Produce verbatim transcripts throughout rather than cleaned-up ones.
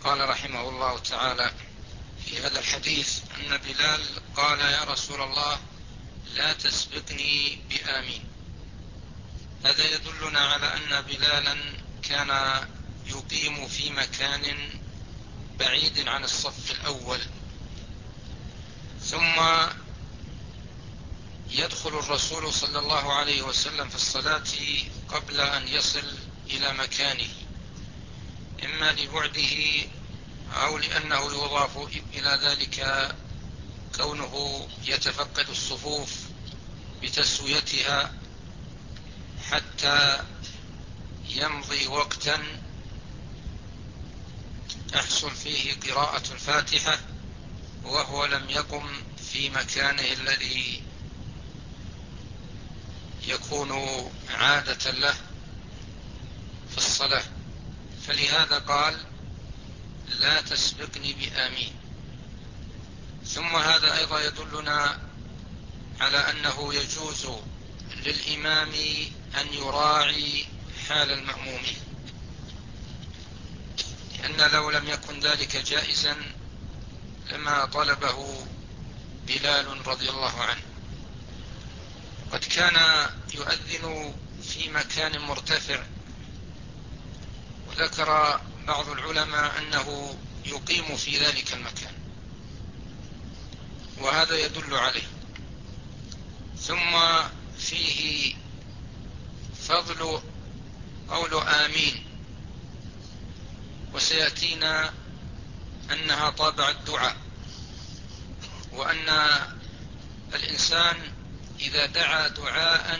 قال رحمه الله تعالى في هذا الحديث أن بلال قال: يا رسول الله لا تسبقني بآمين. هذا يدلنا على أن بلالا كان يقيم في مكان بعيد عن الصف الأول، ثم يدخل الرسول صلى الله عليه وسلم في الصلاة قبل أن يصل إلى مكانه، إما لبعده أو لأنه يضاف إلى ذلك كونه يتفقد الصفوف بتسويتها حتى يمضي وقتا تحصل فيه قراءة الفاتحة وهو لم يقم في مكانه الذي يكون عادة له في الصلاة، فلهذا قال: لا تسبقني بآمين. ثم هذا أيضا يدلنا على أنه يجوز للإمام أن يراعي حال المأمومين، لأن لو لم يكن ذلك جائزا لما طلبه بلال رضي الله عنه. قد كان يؤذن في مكان مرتفع، وذكر بعض العلماء أنه يقيم في ذلك المكان، وهذا يدل عليه. ثم فيه فضل قول آمين، وسيأتينا أنها طابع الدعاء، وأن الإنسان إذا دعا دعاء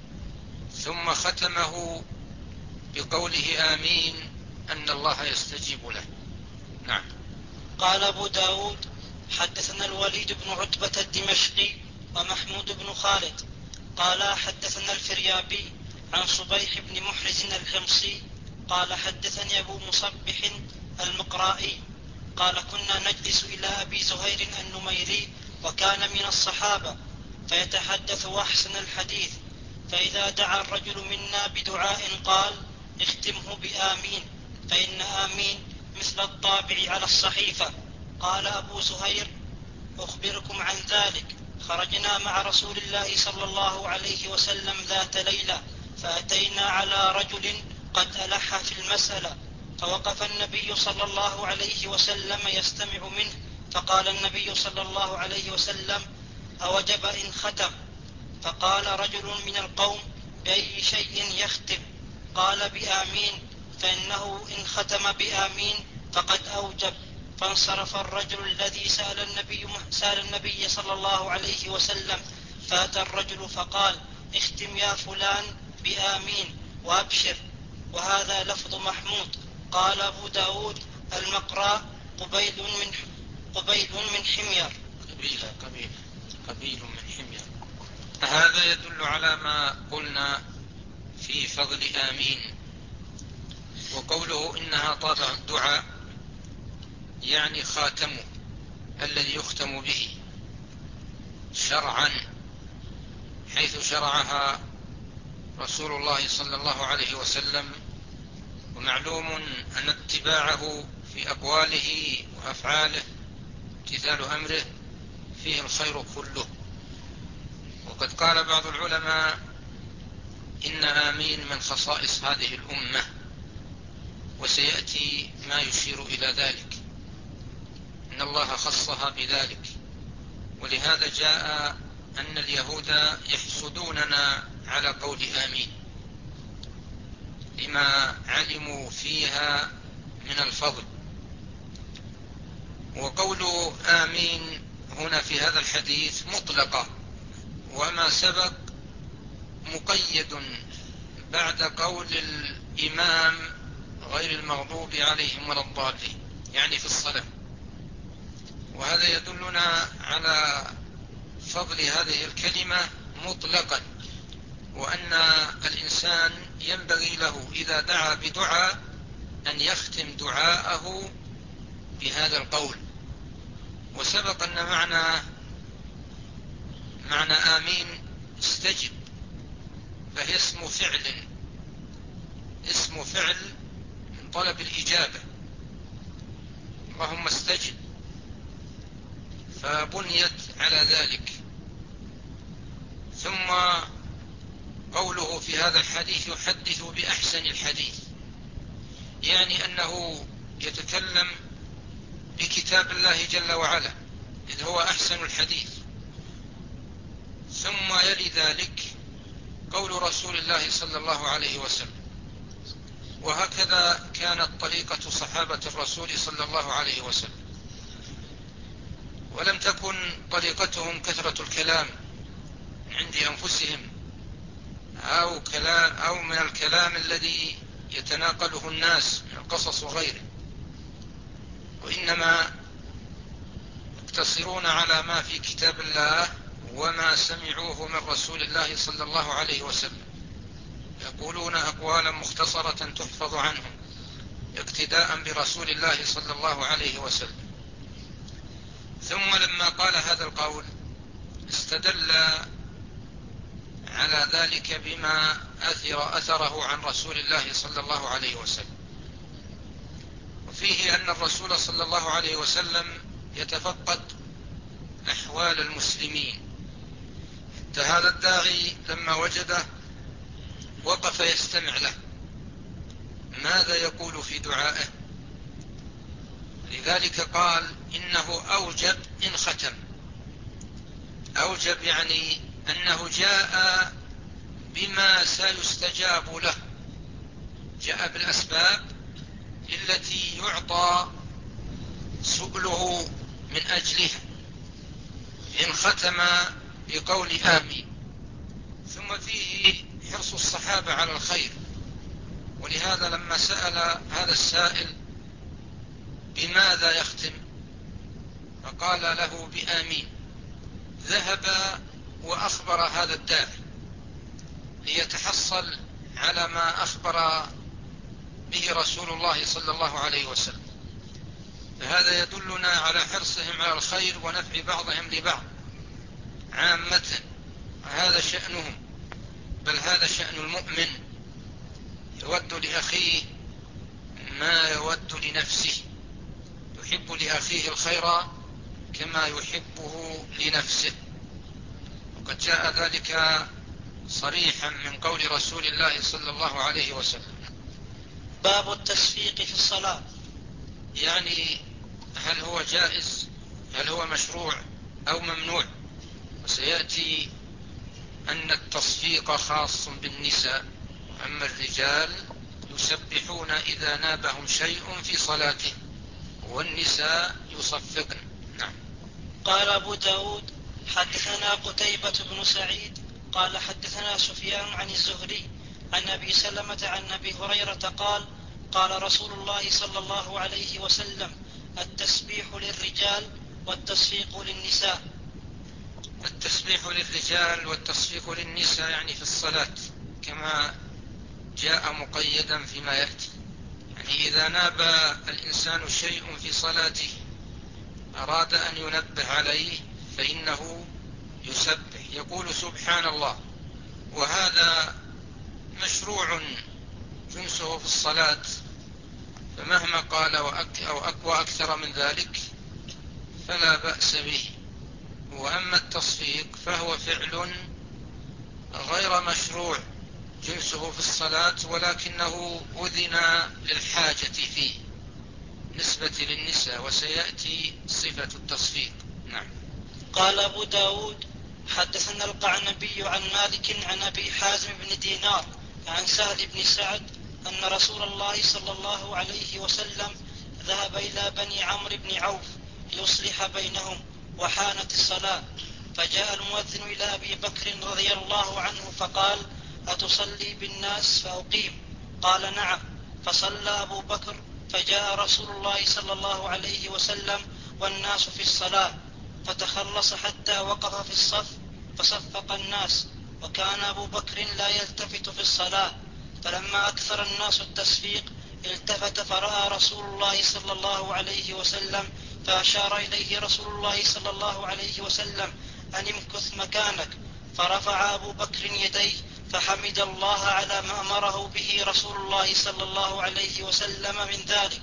ثم ختمه بقوله آمين أن الله يستجيب له. نعم. قال أبو داود: حدثنا الوليد بن عتبة الدمشقي ومحمود بن خالد قال حدثنا الفريابي عن صبيح بن محرز الحمصي قال حدثني أبو مصبح المقرائي قال: كنا نجلس إلى أبي زهير النميري وكان من الصحابة فيتحدث وأحسن الحديث، فإذا دعا الرجل منا بدعاء قال: اختمه بآمين، فإن آمين مثل الطابع على الصحيفة. قال أبو زهير: أخبركم عن ذلك، خرجنا مع رسول الله صلى الله عليه وسلم ذات ليلة، فأتينا على رجل قد ألح في المسألة، فوقف النبي صلى الله عليه وسلم يستمع منه، فقال النبي صلى الله عليه وسلم: أوجب إن ختم؟ فقال رجل من القوم: بأي شيء يختم؟ قال: بآمين، فإنه إن ختم بآمين فقد أوجب. فانصرف الرجل الذي سأل النبي, سأل النبي صلى الله عليه وسلم، فأتى الرجل فقال: اختم يا فلان بآمين وأبشر. وهذا لفظ محمود. قال أبو داود: المقراء قبيل من قبيل من حمير. قبيلة قبيل قبيل من حمير. هذا يدل على ما قلنا في فضل آمين. وقوله إنها طابع الدعاء يعني خاتمه الذي يختم به شرعا، حيث شرعها رسول الله صلى الله عليه وسلم. ومعلوم أن اتباعه في أقواله وأفعاله امتثال أمره فيه الخير كله. وقد قال بعض العلماء إن آمين من خصائص هذه الأمة، وسيأتي ما يشير إلى ذلك، إن الله خصها بذلك. ولهذا جاء أن اليهود يحسدوننا على قول آمين لما علموا فيها من الفضل. وقول آمين هنا في هذا الحديث مطلقة، وما سبق مقيد بعد قول الإمام غير المغضوب عليهم ولا الضالين، يعني في الصلاة. وهذا يدلنا على فضل هذه الكلمة مطلقا، وأن الإنسان ينبغي له إذا دعا بدعاء أن يختم دعاءه بهذا القول. وسبق أن معنى معنى آمين استجب، فهي اسم فعل اسم فعل من طلب الإجابة. اللهم استجب، فبنيت على ذلك. ثم قوله في هذا الحديث يحدث بأحسن الحديث، يعني أنه يتكلم بكتاب الله جل وعلا إذ هو أحسن الحديث. ثم يلي ذلك قول رسول الله صلى الله عليه وسلم. وهكذا كانت طريقة صحابة الرسول صلى الله عليه وسلم، ولم تكن طريقتهم كثرة الكلام عند أنفسهم أو, كلام أو من الكلام الذي يتناقله الناس من القصص وغيره، وإنما يقتصرون على ما في كتاب الله وما سمعوه من رسول الله صلى الله عليه وسلم، يقولون أقوالا مختصرة تحفظ عنهم اقتداء برسول الله صلى الله عليه وسلم. ثم لما قال هذا القول استدل على ذلك بما أثر أثره عن رسول الله صلى الله عليه وسلم، وفيه أن الرسول صلى الله عليه وسلم يتفقد أحوال المسلمين، حتى هذا الداعي لما وجده وقف يستمع له ماذا يقول في دعائه. لذلك قال إنه أوجب إن ختم. أوجب يعني أنه جاء بما سيستجاب له، جاء بالأسباب التي يعطى سؤله من أجلها، إن ختم بقول آمين. ثم فيه حرص الصحابة على الخير، ولهذا لما سأل هذا السائل بماذا يختم فقال له بآمين، ذهب وأخبر هذا الداعي ليتحصل على ما أخبر به رسول الله صلى الله عليه وسلم. فهذا يدلنا على حرصهم على الخير ونفع بعضهم لبعض عامة، هذا شأنهم، بل هذا شأن المؤمن، يود لأخيه ما يود لنفسه، يحب لأخيه الخير كما يحبه لنفسه. وقد جاء ذلك صريحا من قول رسول الله صلى الله عليه وسلم. باب التصفيق في الصلاة، يعني هل هو جائز، هل هو مشروع أو ممنوع؟ وسيأتي أن التصفيق خاص بالنساء، أما الرجال يسبحون إذا نابهم شيء في صلاته، والنساء يصفقن. نعم. قال أبو داود حدثنا قتيبة بن سعيد قال حدثنا سفيان عن الزهري عن أبي سلمة عن أبي هريرة قال قال رسول الله صلى الله عليه وسلم التسبيح للرجال والتصفيق للنساء. التسبيح للرجال والتصفيق للنساء يعني في الصلاة، كما جاء مقيدا فيما يأتي. يعني إذا ناب الإنسان شيء في صلاته أراد أن ينبه عليه فإنه يسبح، يقول سبحان الله، وهذا مشروع جنسه في الصلاة، فمهما قال أو أقوى أكثر من ذلك فلا بأس به. وأما التصفيق فهو فعل غير مشروع جنسه في الصلاة، ولكنه أذن للحاجة فيه نسبة للنساء، وسيأتي صفة التصفيق. نعم. قال أبو داود حدثنا القعنبي عن مالك عن أبي حازم بن دينار عن سهل بن سعد أن رسول الله صلى الله عليه وسلم ذهب إلى بني عمرو بن عوف ليصلح بينهم وحانت الصلاة، فجاء المؤذن إلى أبي بكر رضي الله عنه فقال أتصلي بالناس فأقيم؟ قال نعم. فصلى أبو بكر، فجاء رسول الله صلى الله عليه وسلم والناس في الصلاة، فتخلص حتى وقف في الصف فصفق الناس، وكان أبو بكر لا يلتفت في الصلاة. فلما أكثر الناس التصفيق التفت فرأى رسول الله صلى الله عليه وسلم، فأشار إليه رسول الله صلى الله عليه وسلم أن امكث مكانك، فرفع أبو بكر يديه فحمد الله على ما أمره به رسول الله صلى الله عليه وسلم من ذلك،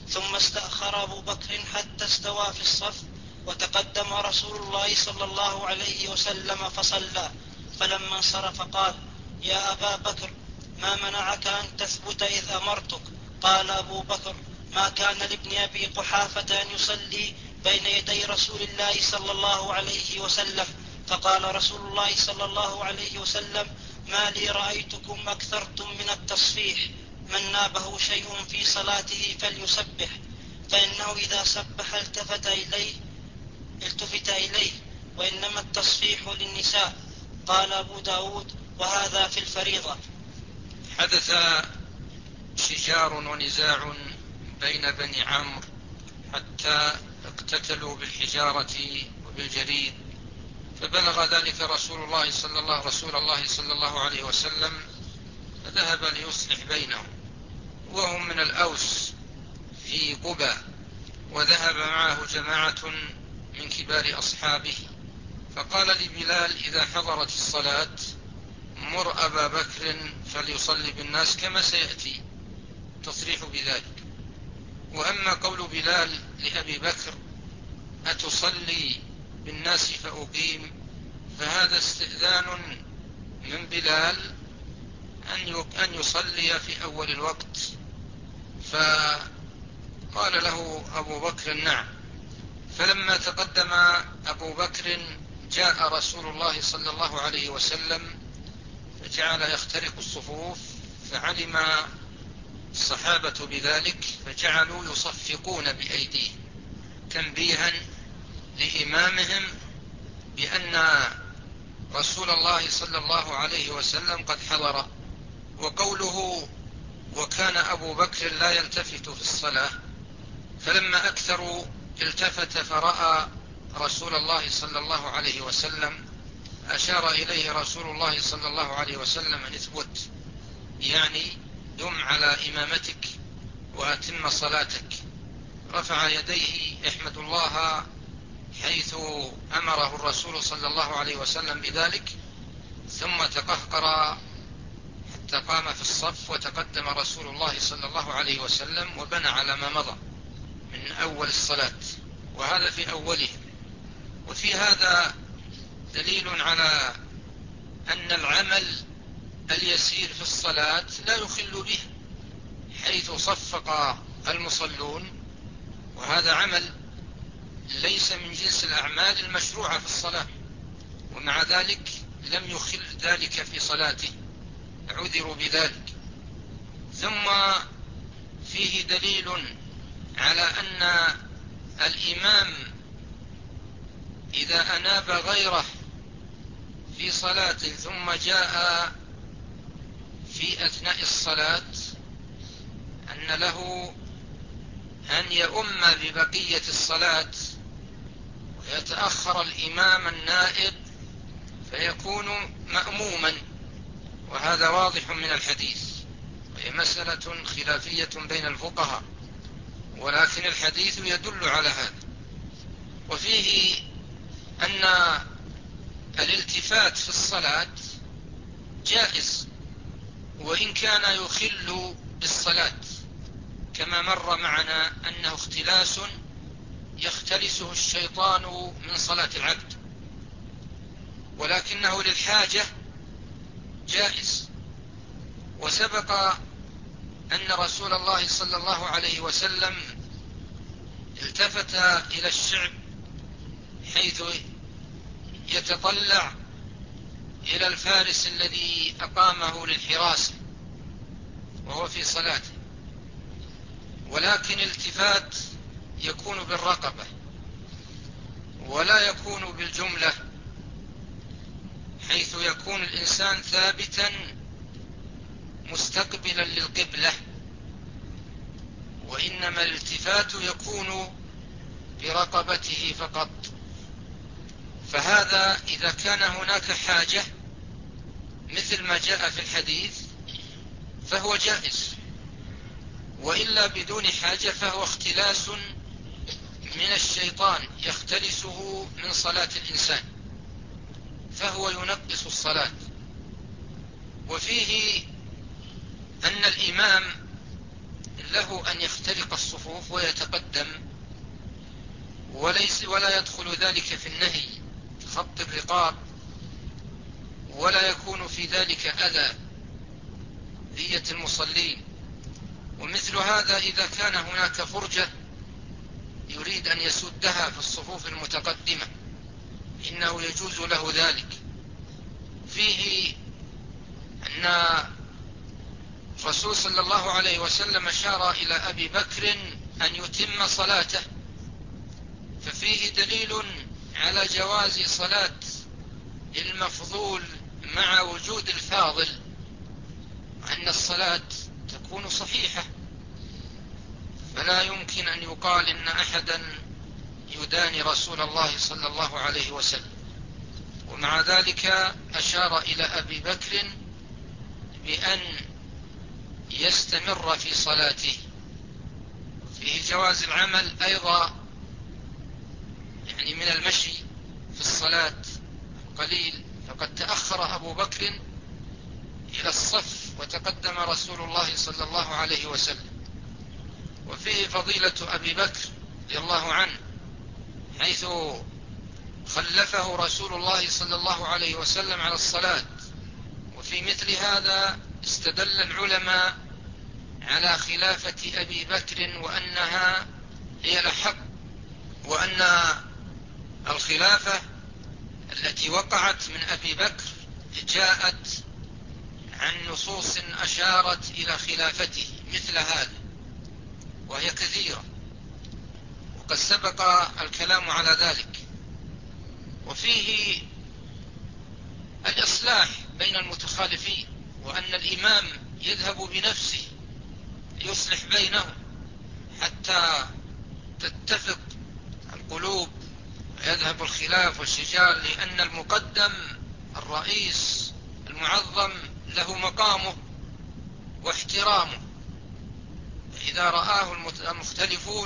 ثم استأخر أبو بكر حتى استوى في الصف، وتقدم رسول الله صلى الله عليه وسلم فصلى، فلما انصرف قال: يا أبا بكر، ما منعك أن تثبت إذ أمرتك؟ قال أبو بكر: ما كان لابن أبي قحافة أن يصلي بين يدي رسول الله صلى الله عليه وسلم. فقال رسول الله صلى الله عليه وسلم: ما لي رأيتكم أكثرتم من التصفيح، من نابه شيء في صلاته فليسبح، فإنه إذا سبح التفت إليه التفت إليه وإنما التصفيح للنساء. قال أبو داود: وهذا في الفريضة. حدث شجار ونزاع بين بني عمرو حتى اقتتلوا بالحجارة وبالجريد، فبلغ ذلك رسول الله صلى الله, رسول الله صلى الله عليه وسلم، فذهب ليصلح بينهم، وهم من الأوس في قبى، وذهب معه جماعة من كبار أصحابه، فقال لبلال: إذا حضرت الصلاة مر أبا بكر فليصلي بالناس كما سيأتي تصريح بذلك. وأما قول بلال لأبي بكر: أتصلي بالناس فأقيم، فهذا استئذان من بلال أن يصلي في أول الوقت، فقال له أبو بكر: نعم. فلما تقدم أبو بكر جاء رسول الله صلى الله عليه وسلم فجعل يخترق الصفوف، فعلم الصحابة بذلك فجعلوا يصفقون بأيديهم تنبيها لإمامهم بأن رسول الله صلى الله عليه وسلم قد حضر. وقوله: وكان أبو بكر لا يلتفت في الصلاة، فلما أكثروا التفت فرأى رسول الله صلى الله عليه وسلم، أشار إليه رسول الله صلى الله عليه وسلم أن اثبت، يعني دم على إمامتك وأتم صلاتك. رفع يديه يحمد الله حيث أمره الرسول صلى الله عليه وسلم بذلك، ثم تقهقر حتى قام في الصف، وتقدم رسول الله صلى الله عليه وسلم وبنى على ما مضى من أول الصلاة، وهذا في أوله. وفي هذا دليل على أن العمل اليسير في الصلاة لا يخل به، حيث صفق المصلون، وهذا عمل ليس من جنس الأعمال المشروعة في الصلاة، ومع ذلك لم يخل ذلك في صلاته، عذروا بذلك. ثم فيه دليل على أن الإمام إذا أناب غيره في صلاة ثم جاء في أثناء الصلاة أن له أن يؤم ببقية الصلاة ويتأخر الإمام النائب فيكون مأموما، وهذا واضح من الحديث، وهي مسألة خلافية بين الفقهاء، ولكن الحديث يدل على هذا. وفيه أن الالتفات في الصلاة جائز، وإن كان يخل بالصلاة، كما مر معنا أنه اختلاس يختلسه الشيطان من صلاة العبد، ولكنه للحاجة جائز. وسبق أن رسول الله صلى الله عليه وسلم التفت إلى الشعب حيث يتطلع إلى الفارس الذي أقامه للحراسة وهو في صلاته، ولكن الالتفات يكون بالرقبة ولا يكون بالجملة، حيث يكون الإنسان ثابتا مستقبلا للقبلة، وإنما الالتفات يكون برقبته فقط. فهذا إذا كان هناك حاجة مثل ما جاء في الحديث فهو جائز، وإلا بدون حاجة فهو اختلاس من الشيطان يختلسه من صلاة الإنسان، فهو ينقص الصلاة. وفيه أن الإمام له أن يخترق الصفوف ويتقدم، وليس ولا يدخل ذلك في النهي في خط الرقاب، ولا يكون في ذلك أذى ذية المصلين. ومثل هذا إذا كان هناك فرجة يريد أن يسدها في الصفوف المتقدمة إنه يجوز له ذلك. فيه أن الرسول صلى الله عليه وسلم أشار إلى أبي بكر أن يتم صلاته، ففيه دليل على جواز صلاة المفضول مع وجود الفاضل، أن الصلاة تكون صحيحة، فلا يمكن أن يقال إن أحدا يداني رسول الله صلى الله عليه وسلم. ومع ذلك أشار إلى أبي بكر بأن يستمر في صلاته. فيه جواز العمل أيضا يعني من المشي في الصلاة قليل، فقد تأخر أبو بكر إلى الصف وتقدم رسول الله صلى الله عليه وسلم. وفيه فضيلة أبي بكر رضي الله عنه حيث خلفه رسول الله صلى الله عليه وسلم على الصلاة. وفي مثل هذا استدل العلماء على خلافة أبي بكر وأنها هي الأحق، وأن الخلافة التي وقعت من أبي بكر جاءت عن نصوص أشارت إلى خلافته مثل هذا، وهي كثيرة وقد سبق الكلام على ذلك. وفيه الإصلاح بين المتخالفين، وأن الإمام يذهب بنفسه يصلح بينهم حتى تتفق القلوب ويذهب الخلاف والشجار، لأن المقدم الرئيس المعظم له مقامه واحترامه، إذا رآه المختلفون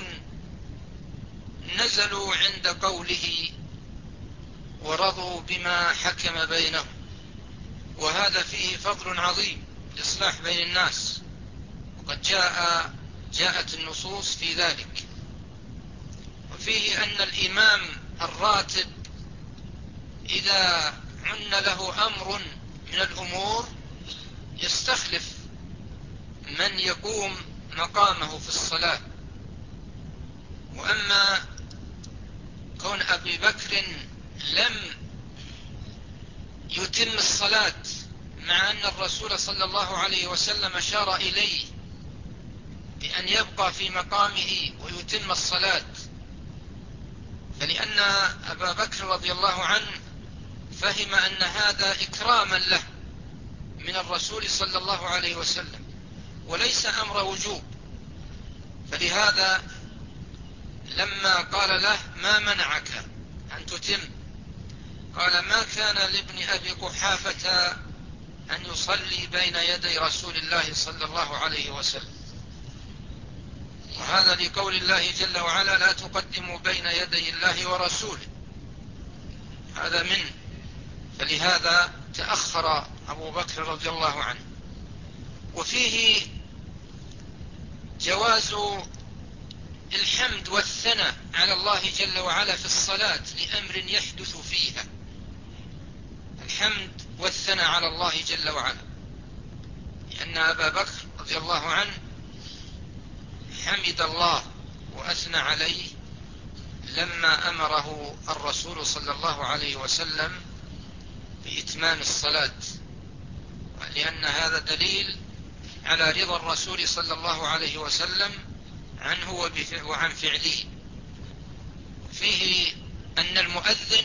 نزلوا عند قوله ورضوا بما حكم بينهم. وهذا فيه فضل عظيم الإصلاح بين الناس، وقد جاء جاءت النصوص في ذلك. وفيه أن الإمام الراتب إذا عن له أمر من الأمور يستخلف من يقوم مقامه في الصلاة. وأما كون أبي بكر لم يتم الصلاة مع أن الرسول صلى الله عليه وسلم أشار إليه بأن يبقى في مقامه ويتم الصلاة، فلأن أبا بكر رضي الله عنه فهم أن هذا إكراما له من الرسول صلى الله عليه وسلم وليس أمر وجوب. فلهذا لما قال له ما منعك أن تتم، قال ما كان لابن أبي قحافة أن يصلي بين يدي رسول الله صلى الله عليه وسلم. وهذا لقول الله جل وعلا لا تقدموا بين يدي الله ورسوله، هذا منه. فلهذا تأخر أبو بكر رضي الله عنه. وفيه جواز الحمد والثناء على الله جل وعلا في الصلاة لأمر يحدث فيها، الحمد والثناء على الله جل وعلا، لأن أبا بكر رضي الله عنه حمد الله وأثنى عليه لما أمره الرسول صلى الله عليه وسلم بإتمام الصلاة، لأن هذا دليل على رضا الرسول صلى الله عليه وسلم عنه وعن فعله. فيه أن المؤذن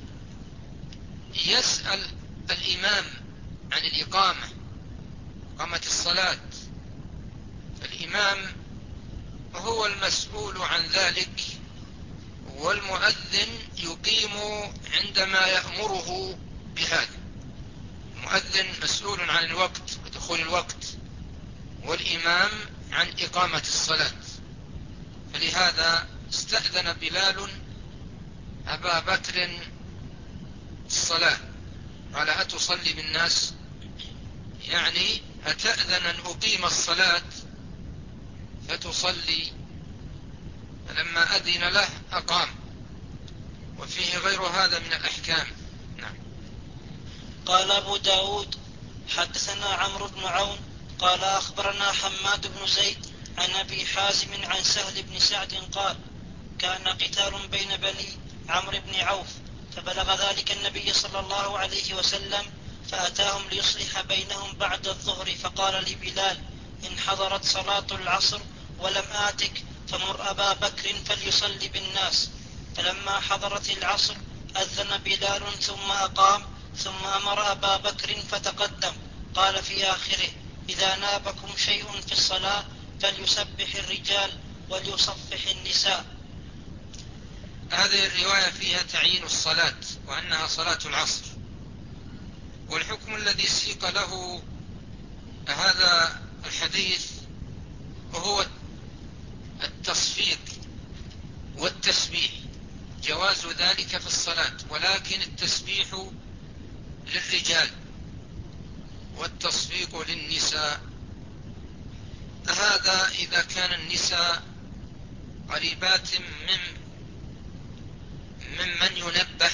يسأل الإمام عن الإقامة، إقامة الصلاة، فالإمام هو المسؤول عن ذلك، والمؤذن يقيم عندما يأمره بهذا. المؤذن مسؤول عن الوقت ودخول الوقت، والإمام عن إقامة الصلاة. فلهذا استأذن بلال أبا بكر الصلاة، قال أتصلي بالناس، يعني أتأذن أن أقيم الصلاة؟ فتصلي، فلما أذن له أقام، وفيه غير هذا من الأحكام. نعم. قال أبو داود حدثنا عمرو بن عون قال أخبرنا حماد بن زيد عن أبي حازم عن سهل بن سعد قال كان قتال بين بني عمرو بن عوف فبلغ ذلك النبي صلى الله عليه وسلم فأتاهم ليصلح بينهم بعد الظهر فقال لبلال إن حضرت صلاة العصر ولم آتك فمر أبا بكر فليصلي بالناس. فلما حضرت العصر أذن بلال ثم أقام ثم أمر أبا بكر فتقدم. قال في آخره إذا نابكم شيء في الصلاة فليسبح الرجال وليصفح النساء. هذه الرواية فيها تعيين الصلاة وأنها صلاة العصر، والحكم الذي سيق له هذا الحديث وهو التصفيق والتسبيح، جواز ذلك في الصلاة، ولكن التسبيح للرجال والتصفيق للنساء. هذا إذا كان النساء قريبات من ممن ينبه،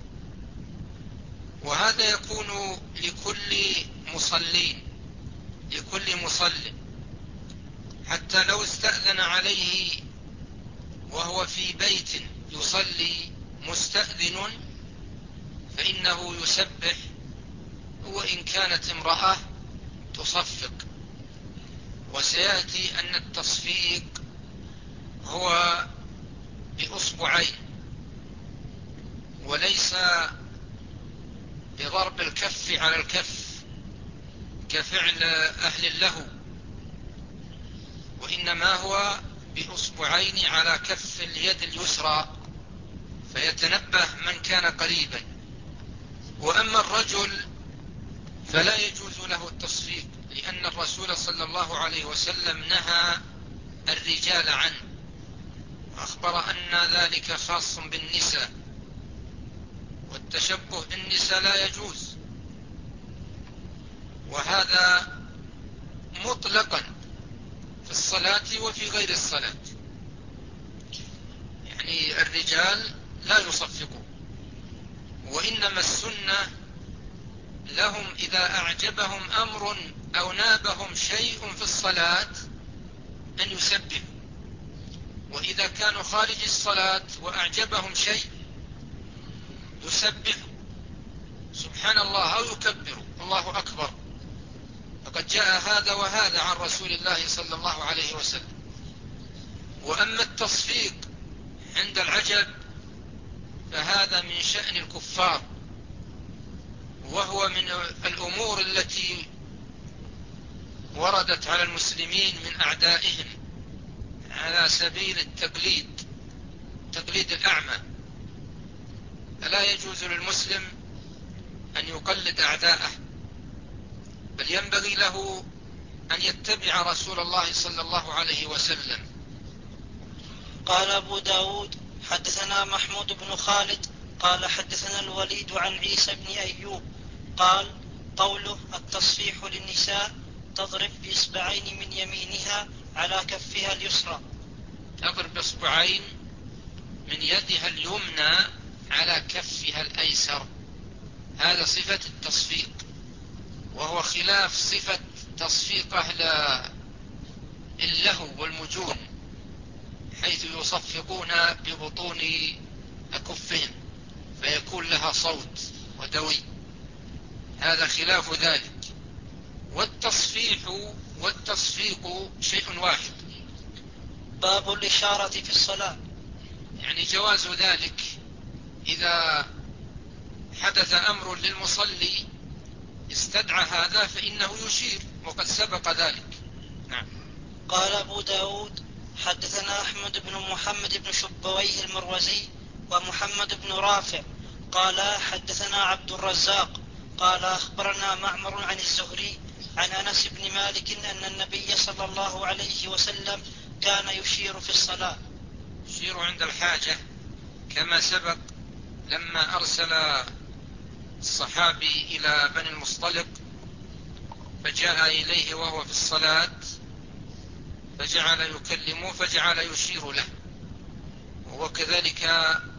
وهذا يكون لكل مصلين لكل مصل، حتى لو استأذن عليه وهو في بيت يصلي مستأذن فإنه يسبح، وإن كانت امرأة تصفق. وسيأتي أن التصفيق هو بأصبعين وليس بضرب الكف على الكف كفعل أهل اللهو، وإنما هو بأصبعين على كف اليد اليسرى فيتنبه من كان قريبا. وأما الرجل فلا يجوز له التصفيق، لأن الرسول صلى الله عليه وسلم نهى الرجال عنه، أخبر أن ذلك خاص بالنساء، والتشبه بالنساء لا يجوز، وهذا مطلقا في الصلاة وفي غير الصلاة. يعني الرجال لا يصفقوا، وإنما السنة لهم إذا أعجبهم أمر أو نابهم شيء في الصلاة أن يسبحوا، وإذا كانوا خارج الصلاة وأعجبهم شيء يسبحوا سبحان الله أو يكبروا الله أكبر، فقد جاء هذا وهذا عن رسول الله صلى الله عليه وسلم. وأما التصفيق عند العجب فهذا من شأن الكفار، وهو من الأمور التي وردت على المسلمين من أعدائهم على سبيل التقليد، تقليد الأعمى. فلا يجوز للمسلم أن يقلد أعداءه، بل ينبغي له أن يتبع رسول الله صلى الله عليه وسلم. قال أبو داود حدثنا محمود بن خالد قال حدثنا الوليد عن عيسى بن أيوب قال قوله التصفيح للنساء تضرب بإصبعين من يمينها على كفها اليسرى. تضرب بإصبعين من يدها اليمنى على كفها الأيسر، هذا صفة التصفيق، وهو خلاف صفة تصفيق أهل اللهو والمجون، حيث يصفقون ببطون أكفهم فيكون لها صوت ودوي، هذا خلاف ذلك. والتصفيح والتصفيق شيء واحد. باب الإشارة في الصلاة، يعني جواز ذلك إذا حدث أمر للمصلي استدعى هذا فإنه يشير، وقد سبق ذلك. نعم. قال أبو داود حدثنا أحمد بن محمد بن شبويه المروزي ومحمد بن رافع قال حدثنا عبد الرزاق قال أخبرنا معمر عن الزهري عن أنس بن مالك أن النبي صلى الله عليه وسلم كان يشير في الصلاة. يشير عند الحاجة كما سبق لما أرسل الصحابي إلى بني المصطلق فجاء إليه وهو في الصلاة فجعل يكلمه فجعل يشير له. وكذلك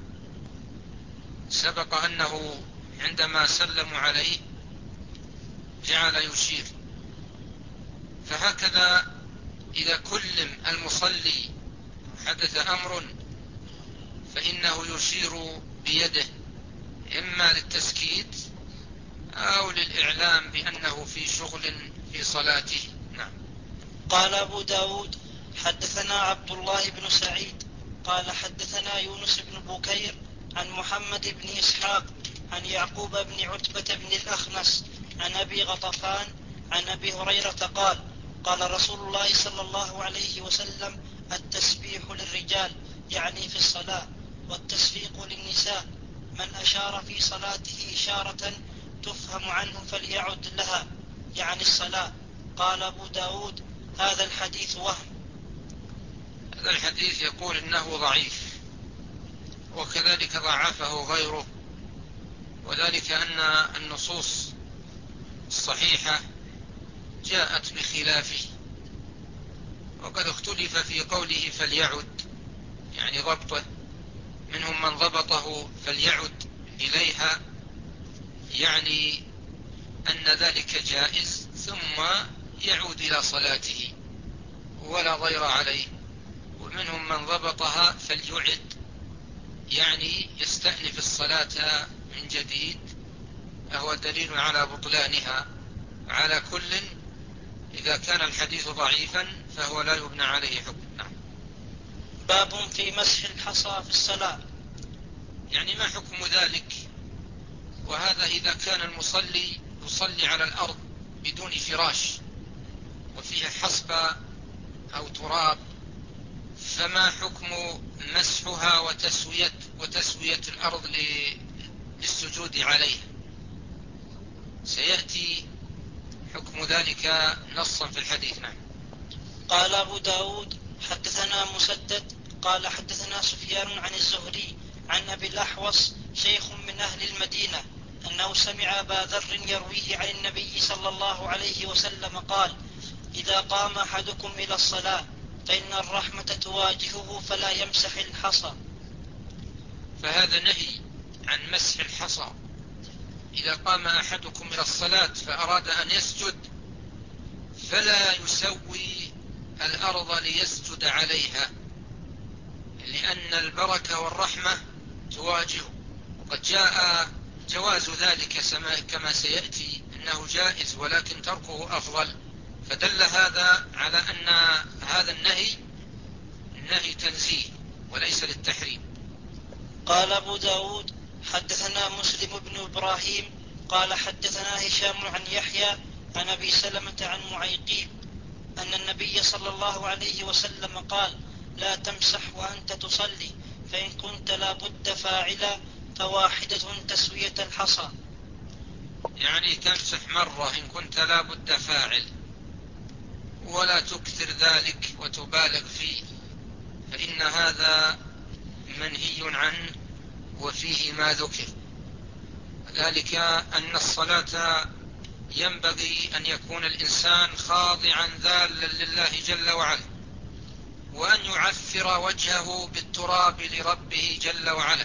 سبق أنه عندما سلموا عليه جعل يشير. فهكذا إذا كلم المصلي حدث أمر فإنه يشير بيده، إما للتسكيت أو للإعلام بأنه في شغل في صلاته. نعم. قال أبو داود حدثنا عبد الله بن سعيد قال حدثنا يونس بن بكير عن محمد بن إسحاق عن يعقوب بن عتبة بن الأخنس عن أبي غطفان عن أبي هريرة قال قال رسول الله صلى الله عليه وسلم التسبيح للرجال يعني في الصلاة، والتصفيق للنساء، من أشار في صلاته إشارة تفهم عنه فليعد لها يعني الصلاة. قال أبو داود هذا الحديث وهم. هذا الحديث يقول إنه ضعيف، وكذلك ضعفه غيره، وذلك أن النصوص الصحيحة جاءت بخلافه، وقد اختلف في قوله فليعد يعني ضبطه. منهم من ضبطه فليعد إليها يعني أن ذلك جائز ثم يعود إلى صلاته ولا ضير عليه، ومنهم من ضبطها فليعد يعني يستأنف الصلاة من جديد، فهو دليل على بطلانها. على كل إذا كان الحديث ضعيفا فهو لا يبنى عليه حكم. نعم. باب في مسح الحصى في الصلاة. يعني ما حكم ذلك؟ وهذا إذا كان المصلي يصلي على الأرض بدون فراش وفيها حصبة أو تراب، فما حكم مسحها وتسوية, وتسوية الأرض للسجود عليها؟ سيأتي حكم ذلك نصا في الحديث. نعم. قال أبو داود حدثنا مسدد قال حدثنا سفيان عن الزهري عن أبي الأحوص شيخ من أهل المدينة أنه سمع أبا ذر يرويه عن النبي صلى الله عليه وسلم قال إذا قام أحدكم إلى الصلاة فإن الرحمة تواجهه فلا يمسح الحصى. فهذا نهي عن مسح الحصى. إذا قام أحدكم إلى الصلاة فأراد أن يسجد فلا يسوي الأرض ليسجد عليها، لأن البركة والرحمة تواجهه. وقد جاء جواز ذلك كما سيأتي أنه جائز، ولكن تركه أفضل، فدل هذا على أن هذا النهي نهي تنزيه وليس للتحريم. قال أبو داود حدثنا مسلم بن إبراهيم قال حدثنا هشام عن يحيى عن أبي سلمة عن معيقيب أن النبي صلى الله عليه وسلم قال لا تمسح وأنت تصلي، فإن كنت لا بد فاعلا فواحدة تسوية الحصى. يعني تمسح مرة إن كنت لا بد فاعل، ولا تكثر ذلك وتبالغ فيه، فإن هذا منهي عنه وفيه ما ذكر. ذلك أن الصلاة ينبغي أن يكون الإنسان خاضعا ذالا لله جل وعلا، وأن يعفر وجهه بالتراب لربه جل وعلا،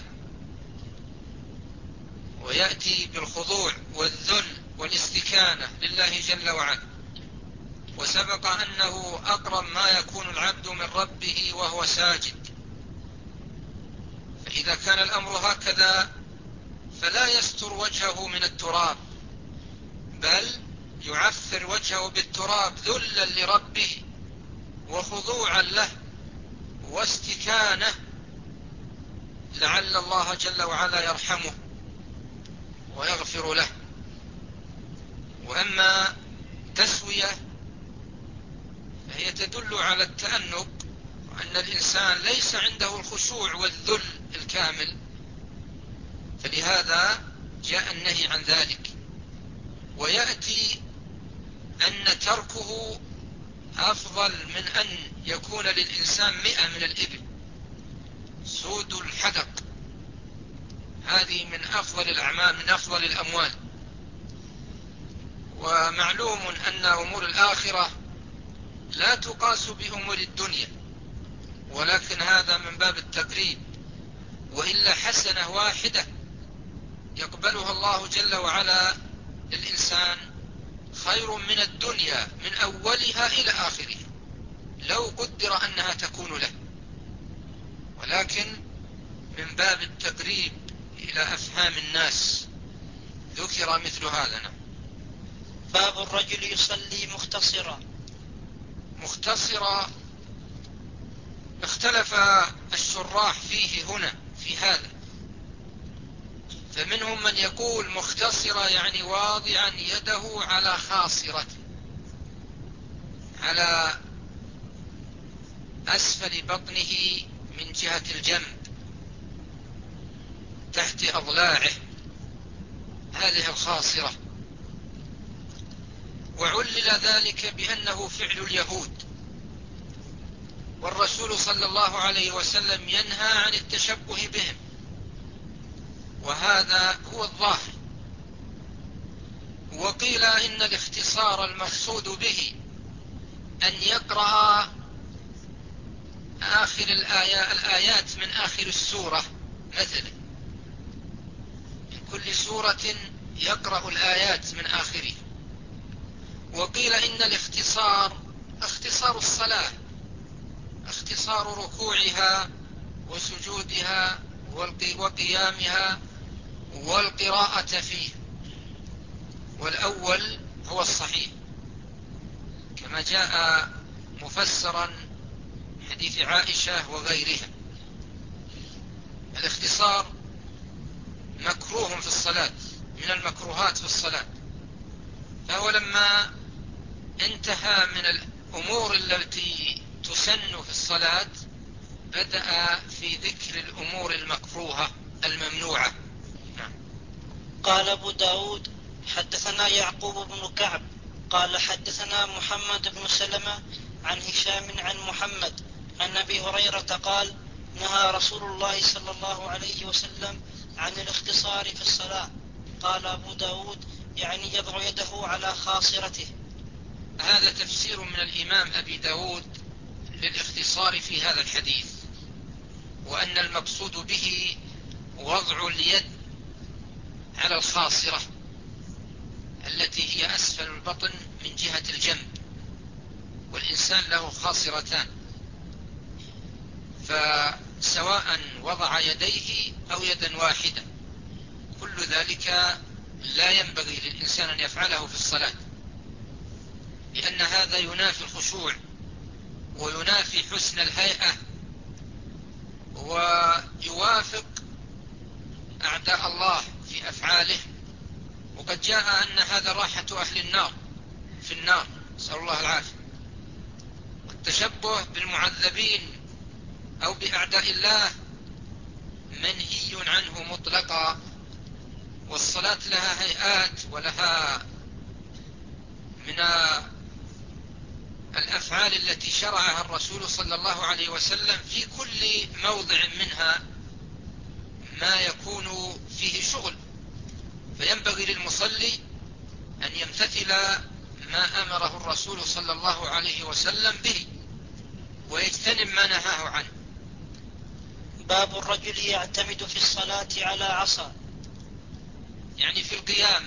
ويأتي بالخضوع والذل والاستكانة لله جل وعلا. وسبق أنه أقرب ما يكون العبد من ربه وهو ساجد، فإذا كان الأمر هكذا فلا يستر وجهه من التراب، بل يعفر وجهه بالتراب ذلا لربه وخضوعا له واستكانة، لعل الله جل وعلا يرحمه ويغفر له. وأما تسوية فهي تدل على التأنب، وأن الإنسان ليس عنده الخشوع والذل الكامل، فلهذا جاء النهي عن ذلك. ويأتي أن تركه أفضل من أن يكون للإنسان مئة من الإبل. سود الحدق هذه من أفضل الأعمال، من أفضل الأموال. ومعلوم أن أمور الآخرة لا تقاس بأمور الدنيا، ولكن هذا من باب التقريب، وإلا حسنة واحدة يقبلها الله جل وعلا للإنسان خير من الدنيا من أولها إلى آخرها لو قدر أنها تكون له، ولكن من باب التقريب إلى أفهام الناس ذكر مثل هذا. باب الرجل يصلي مختصرا. مختصرا اختلف الشراح فيه هنا في هذا، فمنهم من يقول مختصرا يعني واضعا يده على خاصرته، على أسفل بطنه من جهة الجنب تحت أضلاعه، هذه الخاصرة. وعلل ذلك بأنه فعل اليهود، والرسول صلى الله عليه وسلم ينهى عن التشبه بهم، وهذا هو الظاهر. وقيل إن الاختصار المقصود به أن يقرأ آخر الآيات, الآيات من آخر السورة مثلا، من كل سورة يقرأ الآيات من آخره. وقيل إن الاختصار اختصار الصلاة، اختصار ركوعها وسجودها وقيامها والقراءة فيه، والأول هو الصحيح كما جاء مفسرا حديث عائشة وغيرها. الاختصار مكروه في الصلاة، من المكروهات في الصلاة، فهو لما انتهى من الأمور التي تسن في الصلاة بدأ في ذكر الأمور المكروهة الممنوعة. نعم. قال أبو داود حدثنا يعقوب بن كعب قال حدثنا محمد بن سلمة عن هشام عن محمد عن أبي هريرة قال نهى رسول الله صلى الله عليه وسلم عن الاختصار في الصلاة. قال أبو داود يعني يضع يده على خاصرته. هذا تفسير من الإمام أبي داود للاختصار في هذا الحديث، وأن المقصود به وضع اليد على الخاصرة التي هي أسفل البطن من جهة الجنب، والإنسان له خاصرتان، فسواء وضع يديه أو يدا واحدة كل ذلك لا ينبغي للإنسان أن يفعله في الصلاة، لأن هذا ينافي الخشوع وينافي حسن الهيئة ويوافق أعداء الله في أفعاله. وقد جاء أن هذا راحة أهل النار في النار، نسأل الله العافية. والتشبه بالمعذبين أو بأعداء الله منهي عنه مطلقا، والصلاة لها هيئات ولها من الأفعال التي شرعها الرسول صلى الله عليه وسلم في كل موضع منها ما يكون فيه شغل، فينبغي للمصلي أن يمتثل ما أمره الرسول صلى الله عليه وسلم به ويجتنب ما نهاه عنه. باب الرجل يعتمد في الصلاة على عصا، يعني في القيام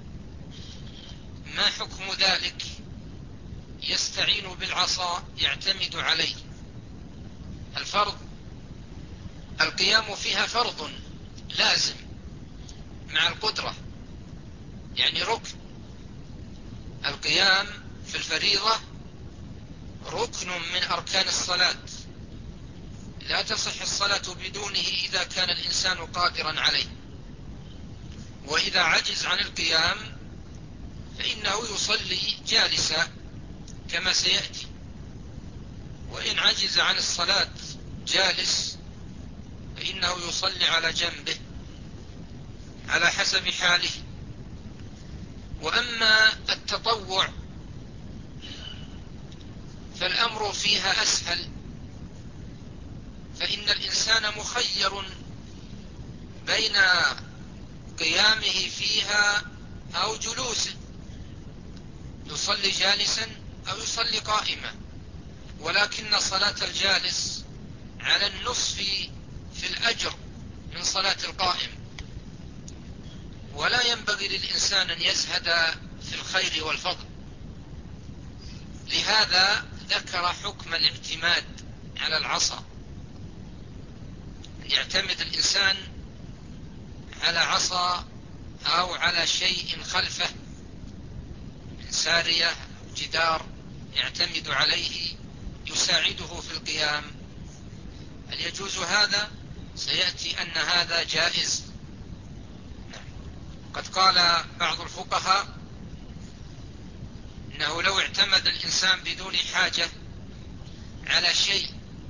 ما حكم ذلك؟ يستعين بالعصا يعتمد عليه. الفرض القيام فيها فرض لازم مع القدرة، يعني ركن. القيام في الفريضة ركن من أركان الصلاة، لا تصح الصلاة بدونه إذا كان الإنسان قادرا عليه، وإذا عجز عن القيام فإنه يصلي جالسا كما سيأتي، وإن عجز عن الصلاة جالس فإنه يصلي على جنبه على حسب حاله. وأما التطوع فالأمر فيها أسهل، فإن الإنسان مخير بين قيامه فيها أو جلوسه، يصلي جالسا أو يصلي قائما، ولكن صلاة الجالس على النصف في الأجر من صلاة القائم، ولا ينبغي للإنسان أن يزهد في الخير والفضل. لهذا ذكر حكم الاعتماد على العصا، أن يعتمد الإنسان على عصا أو على شيء خلفه من سارية أو جدار يعتمد عليه يساعده في القيام. هل يجوز هذا؟ سيأتي أن هذا جائز. قد قال بعض الفقهاء إنه لو اعتمد الإنسان بدون حاجة على شيء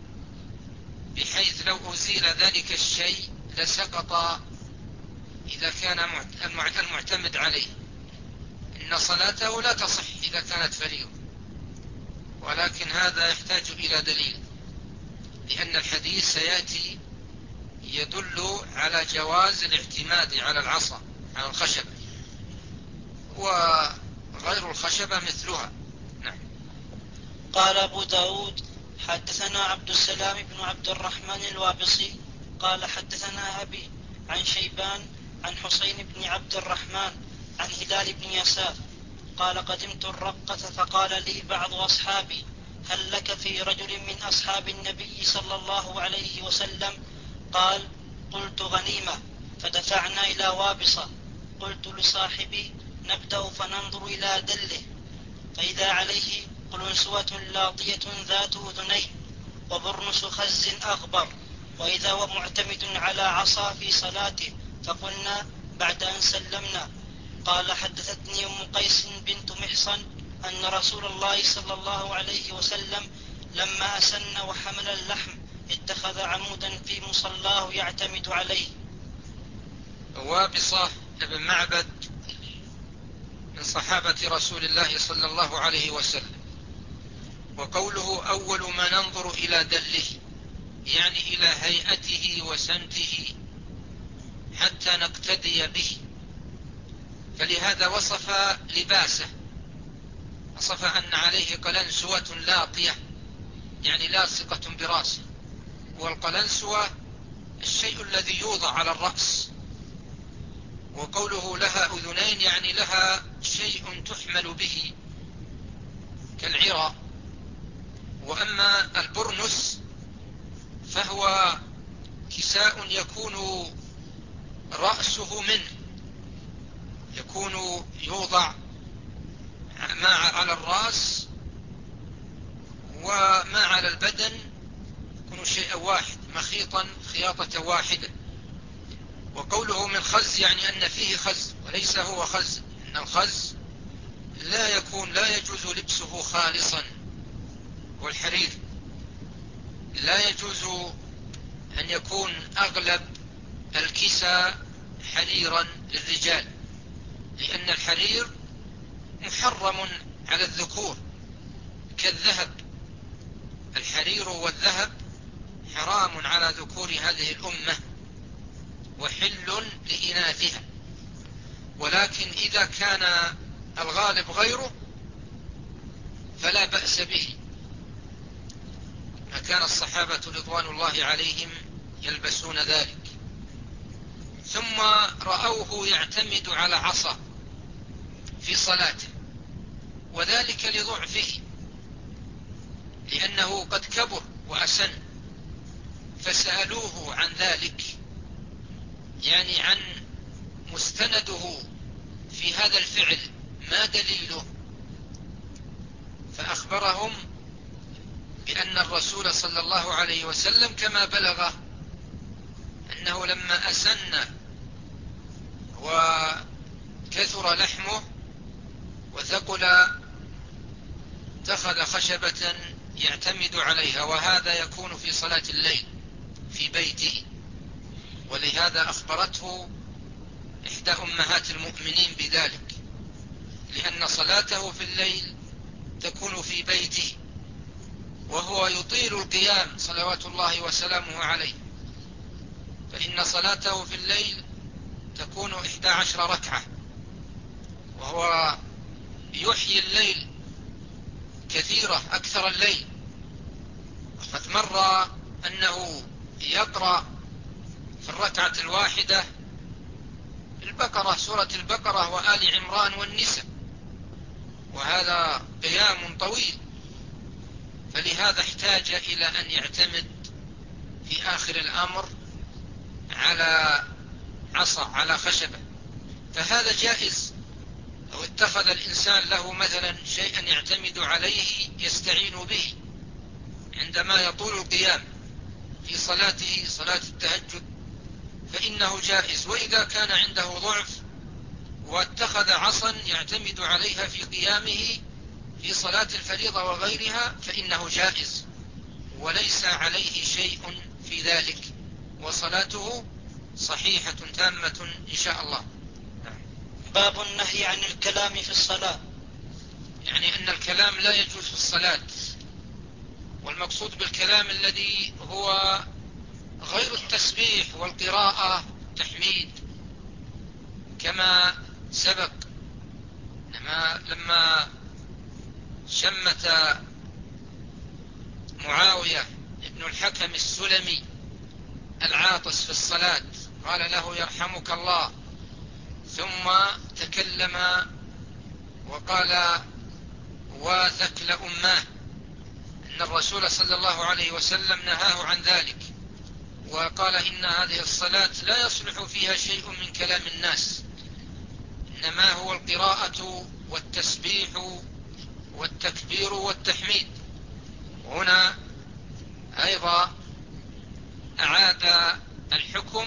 بحيث لو أزيل ذلك الشيء لسقط إذا كان المعتمد عليه، إن صلاته لا تصح إذا كانت فريضة. ولكن هذا يحتاج إلى دليل، لأن الحديث سيأتي يدل على جواز الاعتماد على العصا، على الخشبة، وغير الخشبة مثلها. نعم. قال أبو داود حدثنا عبد السلام بن عبد الرحمن الوابصي قال حدثنا أبي عن شيبان عن حسين بن عبد الرحمن عن هلال بن يسار قال قدمت الرقة فقال لي بعض أصحابي هل لك في رجل من أصحاب النبي صلى الله عليه وسلم؟ قال قلت غنيمة، فدفعنا إلى وابصة. قلت لصاحبي نبدأ فننظر إلى دله، فإذا عليه قلنسوة لاطية ذات أذنين وبرنس خز أغبر، وإذا هو معتمد على عصا في صلاته، فقلنا بعد أن سلمنا. قال حدثتني أم قيس بنت محصن أن رسول الله صلى الله عليه وسلم لما أسن وحمل اللحم اتخذ عمودا في مصلاه يعتمد عليه. وابصة بن معبد من صحابة رسول الله صلى الله عليه وسلم. وقوله أول ما ننظر إلى دله يعني إلى هيئته وسمته حتى نقتدي به، فلهذا وصف لباسه، وصف أن عليه قلنسوة لاطية يعني لاصقة براسه. والقلنسوة الشيء الذي يوضع على الرأس. وقوله لها أذنين يعني لها شيء تحمل به كالعرى. وأما البرنس فهو كساء يكون رأسه منه، يكون يوضع ما على الرأس وما على البدن، يكون شيء واحد مخيطا خياطة واحدة. وقوله من خز يعني أن فيه خز وليس هو خز، إن الخز لا يكون لا يجوز لبسه خالصا، والحرير لا يجوز أن يكون أغلب الكسى حريرا للرجال، لأن الحرير محرم على الذكور كالذهب. الحرير والذهب حرام على ذكور هذه الأمة وحل لإناثها. ولكن إذا كان الغالب غيره فلا بأس به، فكان الصحابة رضوان الله عليهم يلبسون ذلك. ثم رأوه يعتمد على عصا في صلاته، وذلك لضعفه، لأنه قد كبر وأسن، فسألوه عن ذلك، يعني عن مستنده في هذا الفعل ما دليله، فأخبرهم بأن الرسول صلى الله عليه وسلم كما بلغه أنه لما أسن وكثر لحمه وثقل اتخذ خشبة يعتمد عليها، وهذا يكون في صلاة الليل في بيته. ولهذا أخبرته إحدى أمهات المؤمنين بذلك، لأن صلاته في الليل تكون في بيته، وهو يطيل القيام صلوات الله وسلامه عليه، فإن صلاته في الليل تكون إحدى عشر ركعة، وهو يحيي الليل كثيرة أكثر الليل، قد مر أنه يقرأ في الركعة الواحدة البقرة، سورة البقرة وآل عمران والنساء، وهذا قيام طويل، فلهذا احتاج إلى أن يعتمد في آخر الأمر على عصا، على خشبة، فهذا جائز. لو اتخذ الإنسان له مثلا شيئا يعتمد عليه يستعين به عندما يطول القيام في صلاته، صلاة التهجد، فإنه جائز. وإذا كان عنده ضعف واتخذ عصا يعتمد عليها في قيامه في صلاة الفريضة وغيرها فإنه جائز وليس عليه شيء في ذلك، وصلاته صحيحة تامة إن شاء الله. باب النهي عن الكلام في الصلاة. يعني أن الكلام لا يجوز في الصلاة، والمقصود بالكلام الذي هو غير التسبيح والقراءة والتحميد كما سبق. لما, لما شمت معاوية ابن الحكم السلمي العاطس في الصلاة قال له يرحمك الله، ثم تكلم وقال واثك لأماه، أن الرسول صلى الله عليه وسلم نهاه عن ذلك، وقال إن هذه الصلاة لا يصلح فيها شيء من كلام الناس، إنما هو القراءة والتسبيح والتكبير والتحميد. هنا أيضا أعاد الحكم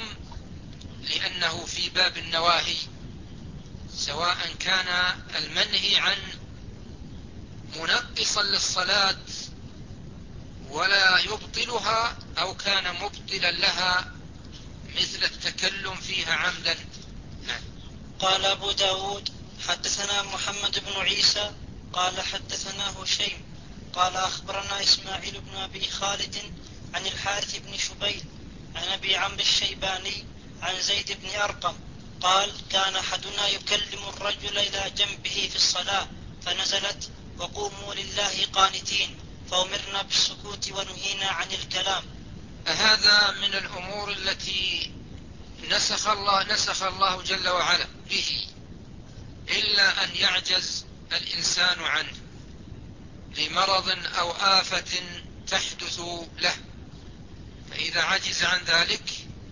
لأنه في باب النواهي، سواء كان المنهي عن منقصا للصلاة ولا يبطلها أو كان مبطلا لها مثل التكلم فيها عمدا. قال أبو داود حدثنا محمد بن عيسى قال حدثنا هشيم قال أخبرنا إسماعيل بن أبي خالد عن الحارث بن شبيل عن أبي عمرو الشيباني عن زيد بن أرقم قال كان أحدنا يكلم الرجل إلى جنبه في الصلاة فنزلت وقوموا لله قانتين فأمرنا بالسكوت ونهينا عن الكلام. هذا من الأمور التي نسخ الله, نسخ الله جل وعلا به، إلا أن يعجز الإنسان عنه لمرض أو آفة تحدث له، فإذا عجز عن ذلك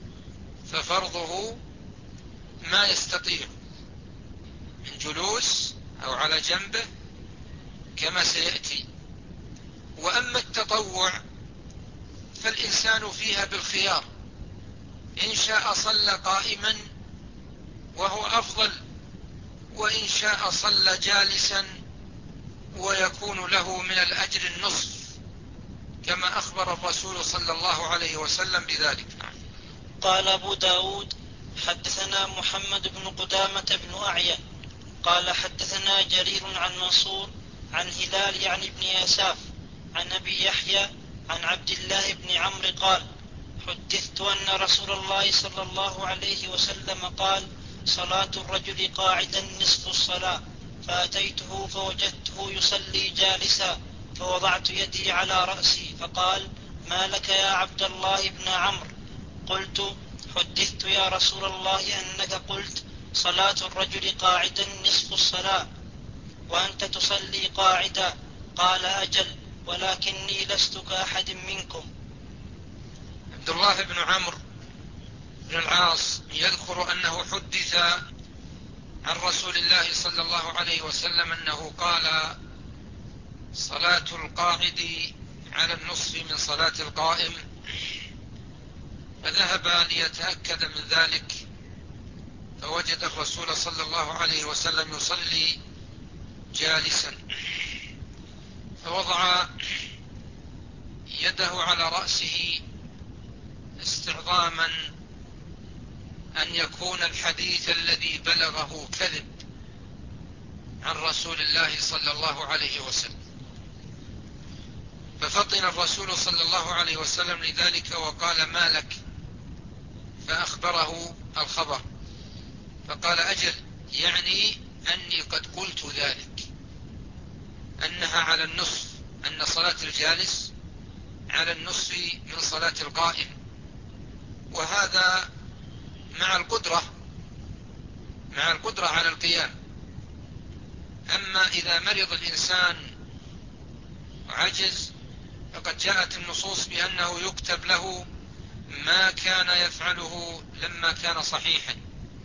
ففرضه ما يستطيع من جلوس أو على جنبه كما سيأتي. وأما التطوع فالإنسان فيها بالخيار، إن شاء صلى قائما وهو أفضل، وإن شاء صلى جالسا ويكون له من الأجر النصف كما أخبر الرسول صلى الله عليه وسلم بذلك. قال أبو داود حدثنا محمد بن قدامة بن أعين قال حدثنا جرير عن منصور عن هلال يعني ابن يساف عن أبي يحيى عن عبد الله بن عمرو قال حدثت أن رسول الله صلى الله عليه وسلم قال صلاة الرجل قاعدا نصف الصلاة، فأتيته فوجدته يصلي جالسا فوضعت يدي على رأسي فقال ما لك يا عبد الله بن عمرو؟ قلت حدثت يا رسول الله أنك قلت صلاة الرجل قاعدا نصف الصلاة وأنت تصلي قاعدا. قال أجل ولكني لست كأحد منكم. عبد الله بن عمرو بن العاص يذكر أنه حدث عن رسول الله صلى الله عليه وسلم أنه قال صلاة القاعد على النصف من صلاة القائم، فذهب ليتأكد من ذلك فوجد الرسول صلى الله عليه وسلم يصلي جالسا، فوضع يده على رأسه استعظاما أن يكون الحديث الذي بلغه كذب عن رسول الله صلى الله عليه وسلم. ففطن الرسول صلى الله عليه وسلم لذلك وقال ما لك؟ فأخبره الخبر فقال أجل، يعني أني قد قلت ذلك، أنها على النصف، أن صلاة الجالس على النصف من صلاة القائم، وهذا مع القدرة مع القدرة على القيام. أما إذا مرض الإنسان وعجز فقد جاءت النصوص بأنه يكتب له ما كان يفعله لما كان صحيحا،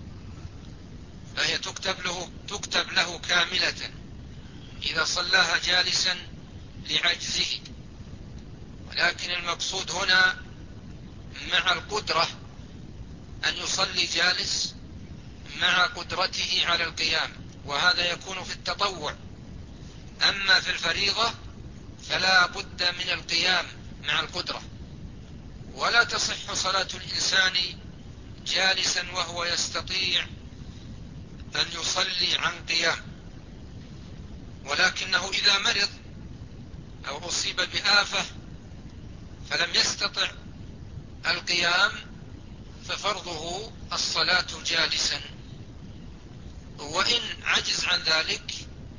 فهي تكتب له, تكتب له كاملة إذا صلاها جالسا لعجزه. ولكن المقصود هنا مع القدرة أن يصلي جالس مع قدرته على القيام، وهذا يكون في التطوع. أما في الفريضة فلا بد من القيام مع القدرة، ولا تصح صلاة الإنسان جالسا وهو يستطيع أن يصلي عن قيام. ولكنه إذا مرض أو أصيب بآفة فلم يستطع القيام ففرضه الصلاة جالسا، وإن عجز عن ذلك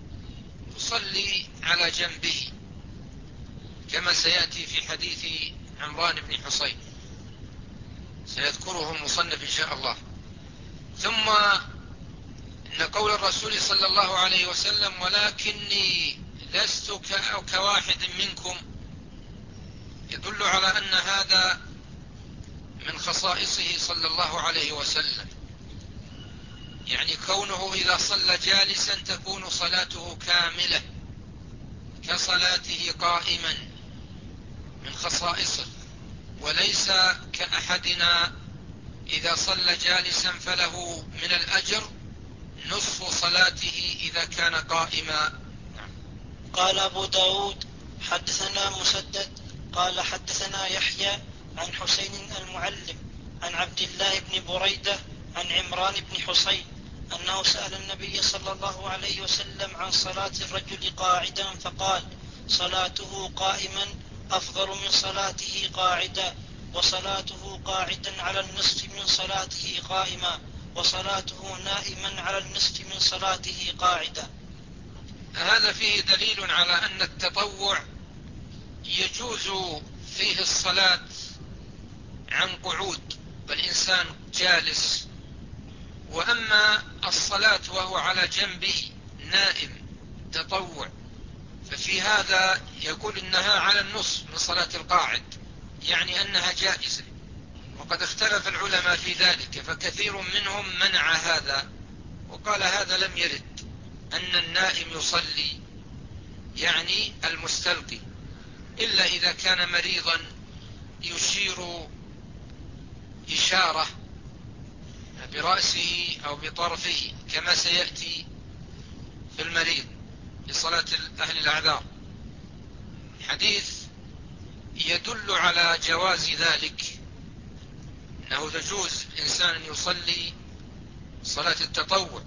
يصلي على جنبه كما سيأتي في حديث عمران بن حصين سيذكره المصنف إن شاء الله. ثم إن قول الرسول صلى الله عليه وسلم ولكني لست كواحد منكم يدل على أن هذا من خصائصه صلى الله عليه وسلم، يعني كونه إذا صلى جالسا تكون صلاته كاملة كصلاته قائما، من خصائصه، وليس كأحدنا إذا صلى جالسا فله من الأجر نصف صلاته إذا كان قائما. قال أبو داود حدثنا مسدد قال حدثنا يحيى عن حسين المعلم عن عبد الله بن بريدة عن عمران بن حصين أنه سأل النبي صلى الله عليه وسلم عن صلاة الرجل قاعدا فقال صلاته قائما أفضل من صلاته قاعدا، وصلاته قاعدا على النصف من صلاته قائما، وصلاته نائما على النصف من صلاته قاعدا. هذا فيه دليل على أن التطوع يجوز فيه الصلاة عن قعود والإنسان جالس، وأما الصلاة وهو على جنبه نائم تطوع ففي هذا يقول إنها على النصف من صلاة القاعد، يعني أنها جائزة. وقد اختلف العلماء في ذلك، فكثير منهم منع هذا وقال هذا لم يرد أن النائم يصلي، يعني المستلقي، إلا إذا كان مريضا يشير إشارة برأسه أو بطرفه كما سيأتي في المريض في صلاة أهل الأعذار. حديث يدل على جواز ذلك، أنه يجوز إنسان أن يصلي صلاة التطوع،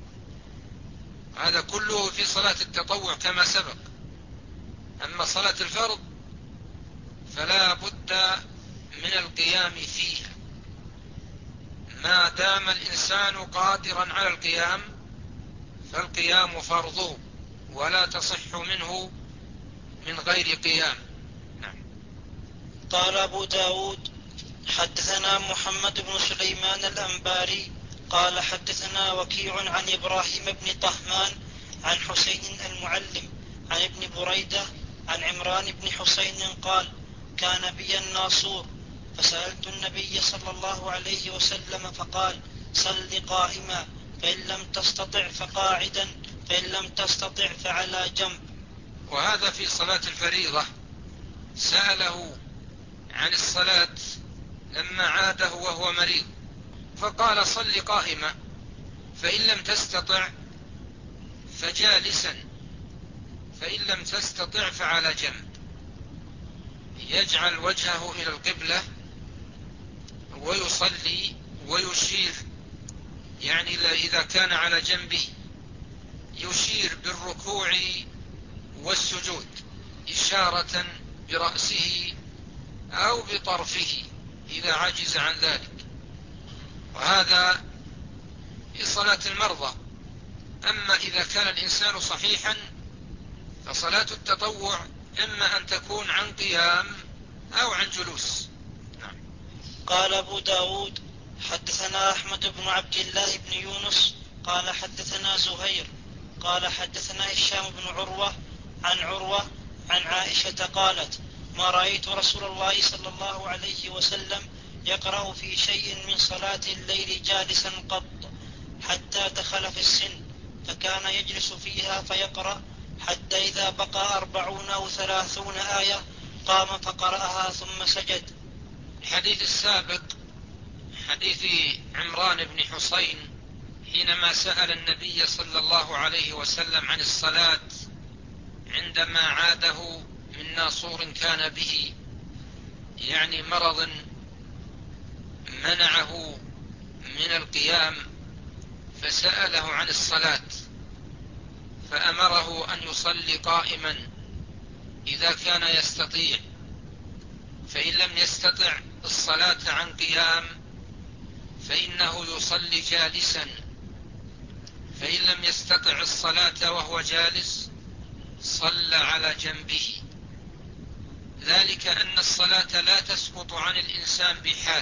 هذا كله في صلاة التطوع كما سبق. أما صلاة الفرض فلا بد من القيام فيها ما دام الإنسان قادرا على القيام، فالقيام فرضه ولا تصح منه من غير قيام. نعم. قال أبو داود حدثنا محمد بن سليمان الأنباري قال حدثنا وكيع عن إبراهيم بن طهمان عن حسين المعلم عن ابن بريدة عن عمران بن حسين قال كان بي الناصور فسألت النبي صلى الله عليه وسلم فقال صل قائما، فإن لم تستطع فقاعدا، فإن لم تستطع فعلى جنب. وهذا في صلاة الفريضة سأله عن الصلاة لما عاده وهو مريض فقال صل قائما، فإن لم تستطع فجالسا، فإن لم تستطع فعلى جنب، يجعل وجهه إلى القبلة ويصلي ويشير، يعني إذا كان على جنبه يشير بالركوع والسجود إشارة برأسه أو بطرفه إذا عجز عن ذلك، وهذا في صلاة المرضى. أما إذا كان الإنسان صحيحا فصلاة التطوع إما أن تكون عن قيام أو عن جلوس. نعم. قال أبو داود حدثنا أحمد بن عبد الله بن يونس قال حدثنا زهير قال حدثنا هشام بن عروة عن عروة عن عائشة قالت ما رأيت رسول الله صلى الله عليه وسلم يقرأ في شيء من صلاة الليل جالسا قط حتى دخل في السن، فكان يجلس فيها فيقرأ حتى إذا بقى أربعون أو ثلاثون آية قام فقرأها ثم سجد. الحديث السابق حديث عمران بن حسين حينما سأل النبي صلى الله عليه وسلم عن الصلاة عندما عاده من ناصور كان به، يعني مرض منعه من القيام، فسأله عن الصلاة فأمره أن يصلي قائما إذا كان يستطيع، فإن لم يستطع الصلاة عن قيام فإنه يصلي جالسا، فإن لم يستطع الصلاة وهو جالس صلى على جنبه، ذلك أن الصلاة لا تسقط عن الإنسان بحال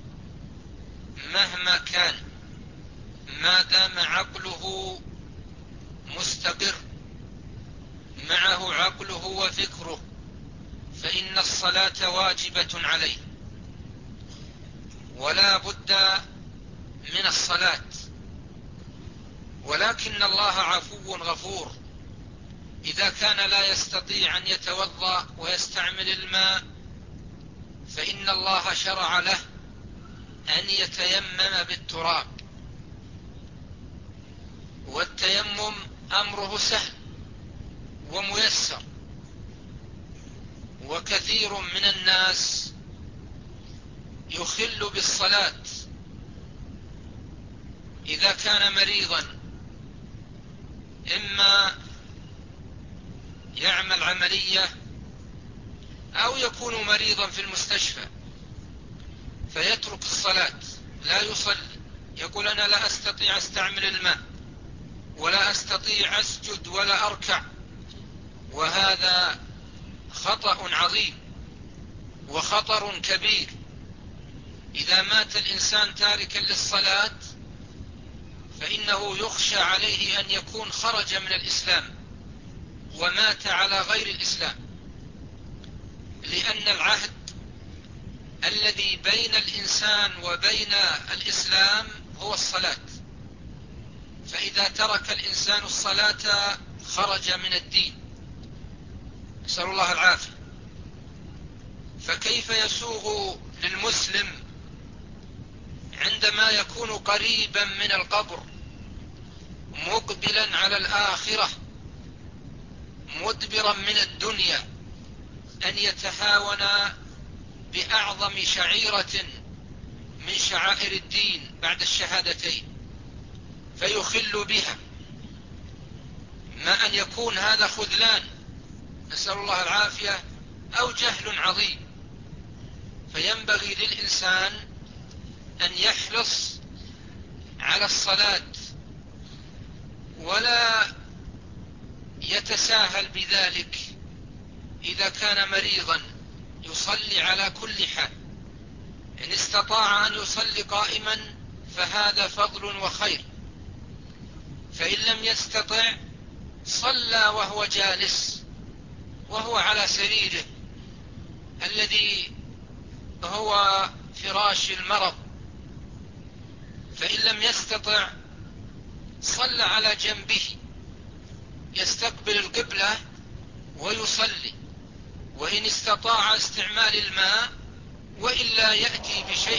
مهما كان ما دام عقله مستقر معه عقله وفكره، فإن الصلاة واجبة عليه ولا بد من الصلاة. ولكن الله عفو غفور، إذا كان لا يستطيع أن يتوضأ ويستعمل الماء فإن الله شرع له أن يتيمم بالتراب، والتيمم أمره سهل وميسر، وكثير من الناس يخل بالصلاة إذا كان مريضا، إما يعمل عملية أو يكون مريضا في المستشفى فيترك الصلاة لا يصلي، يقول أنا لا أستطيع أستعمل الماء ولا أستطيع أسجد ولا أركع، وهذا خطأ عظيم وخطر كبير. إذا مات الإنسان تاركا للصلاة فإنه يخشى عليه أن يكون خرج من الإسلام ومات على غير الإسلام، لأن العهد الذي بين الإنسان وبين الإسلام هو الصلاة، فإذا ترك الإنسان الصلاة خرج من الدين، نسأل الله العافية. فكيف يسوغ للمسلم عندما يكون قريبا من القبر مقبلا على الآخرة مدبرا من الدنيا أن يتهاون بأعظم شعيرة من شعائر الدين بعد الشهادتين فيخل بها، ما أن يكون هذا خذلان نسأل الله العافية أو جهل عظيم. فينبغي للإنسان أن يحرص على الصلاة ولا يتساهل بذلك، إذا كان مريضا يصلي على كل حال، إن استطاع أن يصلي قائما فهذا فضل وخير، فإن لم يستطع صلى وهو جالس وهو على سريره الذي هو فراش المرض، فإن لم يستطع صلى على جنبه يستقبل القبلة ويصلي، وإن استطاع استعمال الماء وإلا يأتي بشيء